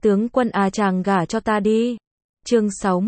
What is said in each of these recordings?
Tướng quân à, chàng gả cho ta đi. Chương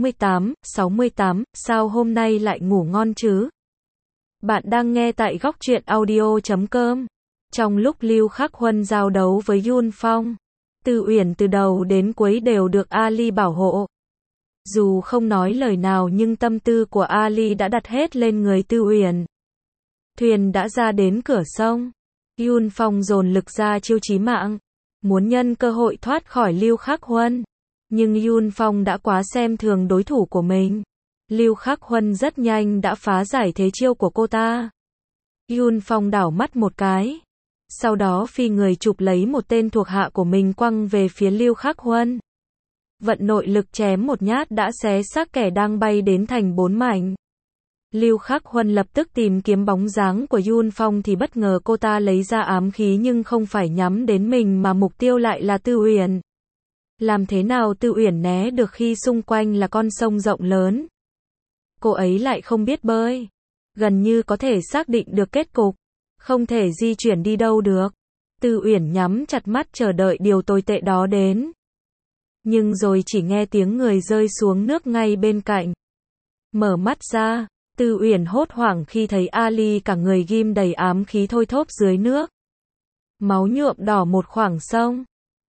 68, sao hôm nay lại ngủ ngon chứ? Bạn đang nghe tại góc truyện audio.com. Trong lúc Lưu Khắc Huân giao đấu với Yun Phong, Tư Uyển từ đầu đến cuối đều được Ali bảo hộ. Dù không nói lời nào nhưng tâm tư của Ali đã đặt hết lên người Tư Uyển. Thuyền đã ra đến cửa sông. Yun Phong dồn lực ra chiêu chí mạng, muốn nhân cơ hội thoát khỏi Lưu Khắc Huân. Nhưng Yun Phong đã quá xem thường đối thủ của mình. Lưu Khắc Huân rất nhanh đã phá giải thế chiêu của cô ta. Yun Phong đảo mắt một cái, sau đó phi người chụp lấy một tên thuộc hạ của mình quăng về phía Lưu Khắc Huân. Vận nội lực chém một nhát đã xé xác kẻ đang bay đến thành 4 mảnh. Lưu Khắc Huân lập tức tìm kiếm bóng dáng của Yun Phong thì bất ngờ cô ta lấy ra ám khí nhưng không phải nhắm đến mình mà mục tiêu lại là Tư Uyển. Làm thế nào Tư Uyển né được khi xung quanh là con sông rộng lớn? Cô ấy lại không biết bơi, gần như có thể xác định được kết cục, không thể di chuyển đi đâu được. Tư Uyển nhắm chặt mắt chờ đợi điều tồi tệ đó đến. Nhưng rồi chỉ nghe tiếng người rơi xuống nước ngay bên cạnh. Mở mắt ra, Tư Uyển hốt hoảng khi thấy Ali cả người ghim đầy ám khí thôi thóp dưới nước. Máu nhuộm đỏ một khoảng sông.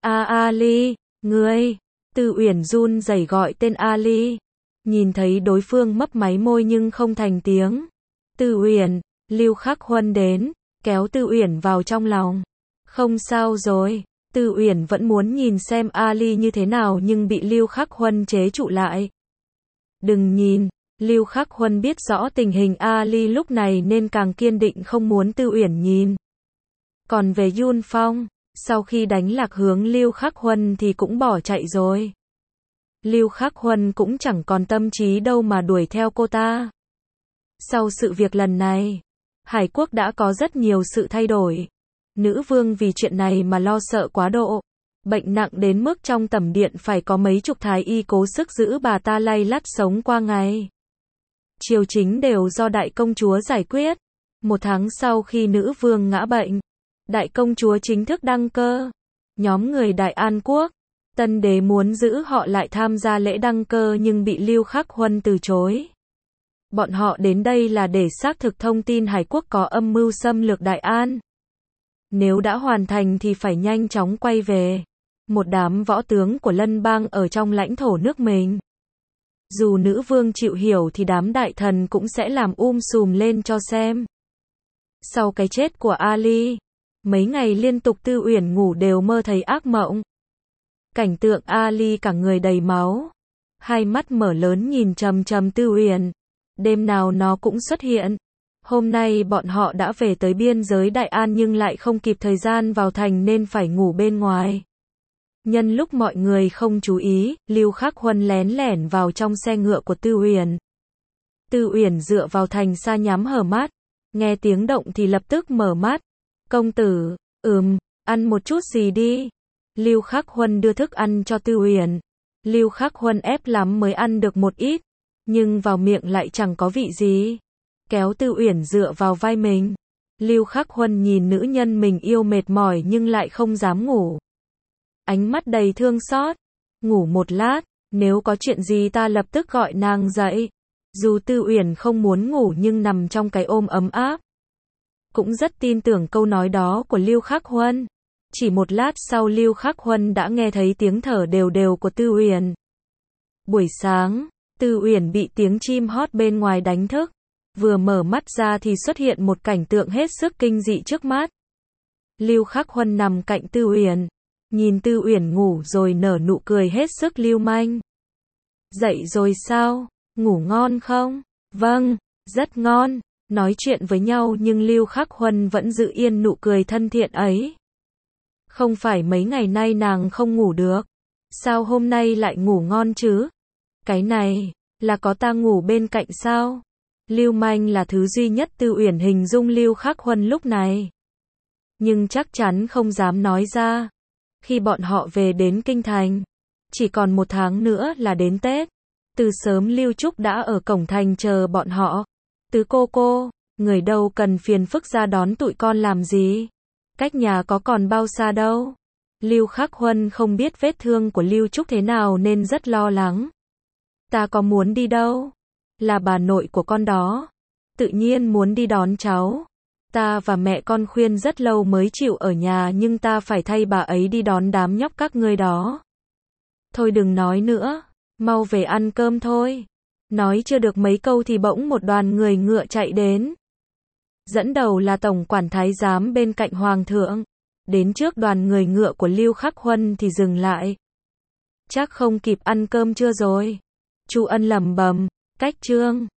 Ali, ngươi! Tư Uyển run rẩy gọi tên Ali. Nhìn thấy đối phương mấp máy môi nhưng không thành tiếng. Tư Uyển, Lưu Khắc Huân đến, kéo Tư Uyển vào trong lòng. Không sao rồi. Tư Uyển vẫn muốn nhìn xem Ali như thế nào nhưng bị Lưu Khắc Huân chế trụ lại. Đừng nhìn. Lưu Khắc Huân biết rõ tình hình Ali lúc này nên càng kiên định không muốn Tư Uyển nhìn. Còn về Yun Phong, sau khi đánh lạc hướng Lưu Khắc Huân thì cũng bỏ chạy rồi. Lưu Khắc Huân cũng chẳng còn tâm trí đâu mà đuổi theo cô ta. Sau sự việc lần này, Hải Quốc đã có rất nhiều sự thay đổi. Nữ vương vì chuyện này mà lo sợ quá độ. Bệnh nặng đến mức trong tẩm điện phải có mấy chục thái y cố sức giữ bà ta lay lắt sống qua ngày. Triều chính đều do đại công chúa giải quyết. 1 tháng sau khi nữ vương ngã bệnh, đại công chúa chính thức đăng cơ. Nhóm người Đại An Quốc, tân đế muốn giữ họ lại tham gia lễ đăng cơ nhưng bị Lưu Khắc Huân từ chối. Bọn họ đến đây là để xác thực thông tin Hải Quốc có âm mưu xâm lược Đại An. Nếu đã hoàn thành thì phải nhanh chóng quay về. Một đám võ tướng của Lân Bang ở trong lãnh thổ nước mình. Dù nữ vương chịu hiểu thì đám đại thần cũng sẽ làm sùm lên cho xem. Sau cái chết của Ali, mấy ngày liên tục Tư Uyển ngủ đều mơ thấy ác mộng. Cảnh tượng Ali cả người đầy máu, hai mắt mở lớn nhìn chằm chằm Tư Uyển. Đêm nào nó cũng xuất hiện. Hôm nay bọn họ đã về tới biên giới Đại An nhưng lại không kịp thời gian vào thành nên phải ngủ bên ngoài. Nhân lúc mọi người không chú ý, Lưu Khắc Huân lén lẻn vào trong xe ngựa của Tư Uyển. Tư Uyển dựa vào thành xa nhắm hở mắt, nghe tiếng động thì lập tức mở mắt. Công tử, ăn một chút gì đi. Lưu Khắc Huân đưa thức ăn cho Tư Uyển. Lưu Khắc Huân ép lắm mới ăn được một ít, nhưng vào miệng lại chẳng có vị gì. Kéo Tư Uyển dựa vào vai mình. Lưu Khắc Huân nhìn nữ nhân mình yêu mệt mỏi nhưng lại không dám ngủ. Ánh mắt đầy thương xót. Ngủ một lát, nếu có chuyện gì ta lập tức gọi nàng dậy. Dù Tư Uyển không muốn ngủ nhưng nằm trong cái ôm ấm áp, cũng rất tin tưởng câu nói đó của Lưu Khắc Huân. Chỉ một lát sau Lưu Khắc Huân đã nghe thấy tiếng thở đều đều của Tư Uyển. Buổi sáng, Tư Uyển bị tiếng chim hót bên ngoài đánh thức. Vừa mở mắt ra thì xuất hiện một cảnh tượng hết sức kinh dị trước mắt. Lưu Khắc Huân nằm cạnh Tư Uyển, nhìn Tư Uyển ngủ rồi nở nụ cười hết sức lưu manh. Dậy rồi sao? Ngủ ngon không? Vâng, rất ngon. Nói chuyện với nhau nhưng Lưu Khắc Huân vẫn giữ yên nụ cười thân thiện ấy. Không phải mấy ngày nay nàng không ngủ được. Sao hôm nay lại ngủ ngon chứ? Cái này, là có ta ngủ bên cạnh sao? Lưu manh là thứ duy nhất Tư Uyển hình dung Lưu Khắc Huân lúc này. Nhưng chắc chắn không dám nói ra. Khi bọn họ về đến Kinh Thành, chỉ còn 1 tháng nữa là đến Tết. Từ sớm Lưu Trúc đã ở cổng thành chờ bọn họ. Tứ cô, người đâu cần phiền phức ra đón tụi con làm gì? Cách nhà có còn bao xa đâu. Lưu Khắc Huân không biết vết thương của Lưu Trúc thế nào nên rất lo lắng. Ta có muốn đi đâu? Là bà nội của con đó. Tự nhiên muốn đi đón cháu. Ta và mẹ con khuyên rất lâu mới chịu ở nhà nhưng ta phải thay bà ấy đi đón đám nhóc các ngươi đó. Thôi đừng nói nữa. Mau về ăn cơm thôi. Nói chưa được mấy câu thì bỗng một đoàn người ngựa chạy đến. Dẫn đầu là tổng quản thái giám bên cạnh hoàng thượng. Đến trước đoàn người ngựa của Lưu Khắc Huân thì dừng lại. Chắc không kịp ăn cơm chưa rồi? Chu Ân lẩm bẩm, cách trương.